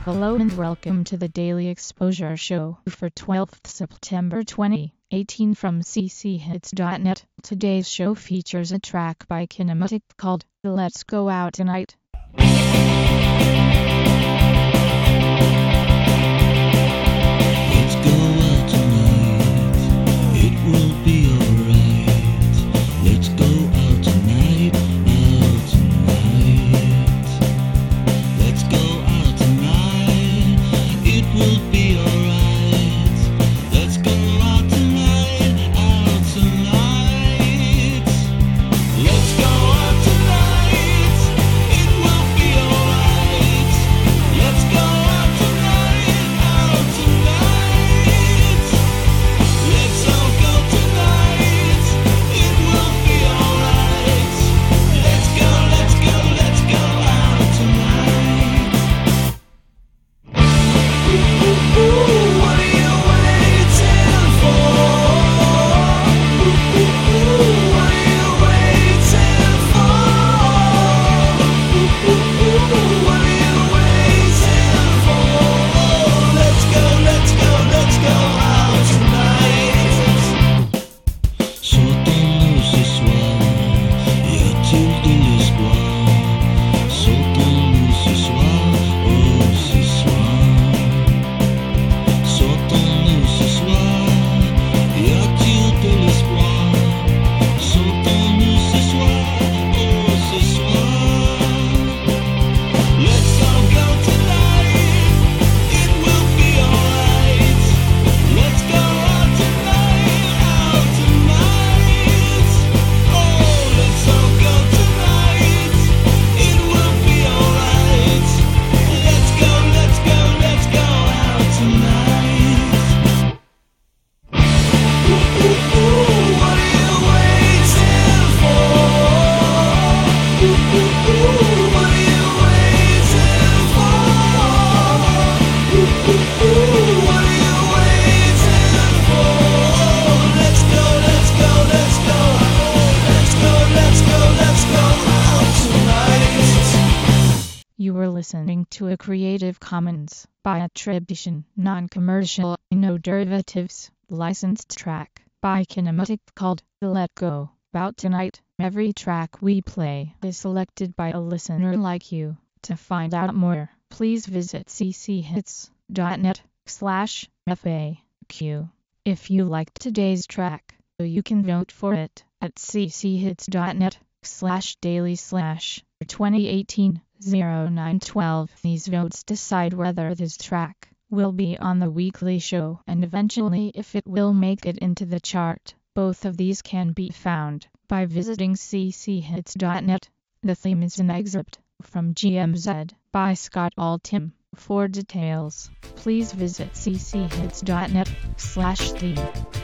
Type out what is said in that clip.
Hello and welcome to the Daily Exposure Show for 12th September 2018 from cchits.net. Today's show features a track by Kinematic called Let's Go Out Tonight. Let's go out tonight, it will be alright. Let's go out tonight, out tonight. Let's go out tonight, it will be alright. Let's go out tonight, out tonight. Let's go out tonight, it will be alright. Let's go out tonight, out tonight. Let's all go tonight, it will be alright. Let's go out tonight. What are you waiting for? What are you waiting for? What are you waiting for? Let's go out tonight. Sautons-nous ce soir, y a-t-il de l'espoir? Sautons-nous ce soir, oh ce soir. Sautons-nous ce soir, y a-t-il de l'espoir? Sautons-nous ce soir, oh ce soir. Let's all go tonight, it will be alright. Let's go out tonight, out tonight. Oh, let's all go tonight, it will be alright. Let's go out tonight. What are you waiting for? What are you waiting for? What are you waiting for? Let's go out tonight. You were listening to a Creative Commons by attribution, non-commercial, no derivatives, licensed track by Kinematic called Let Go Out Tonight. Every track we play is selected by a listener like you. To find out more, please visit cchits.net/FAQ. If you liked today's track, you can vote for it at cchits.net/daily/2018-0912. These votes decide whether this track will be on the weekly show and eventually if it will make it into the chart. Both of these can be found by visiting cchits.net. The theme is an excerpt from GMZ by Scott Altham. For details, please visit cchits.net/theme.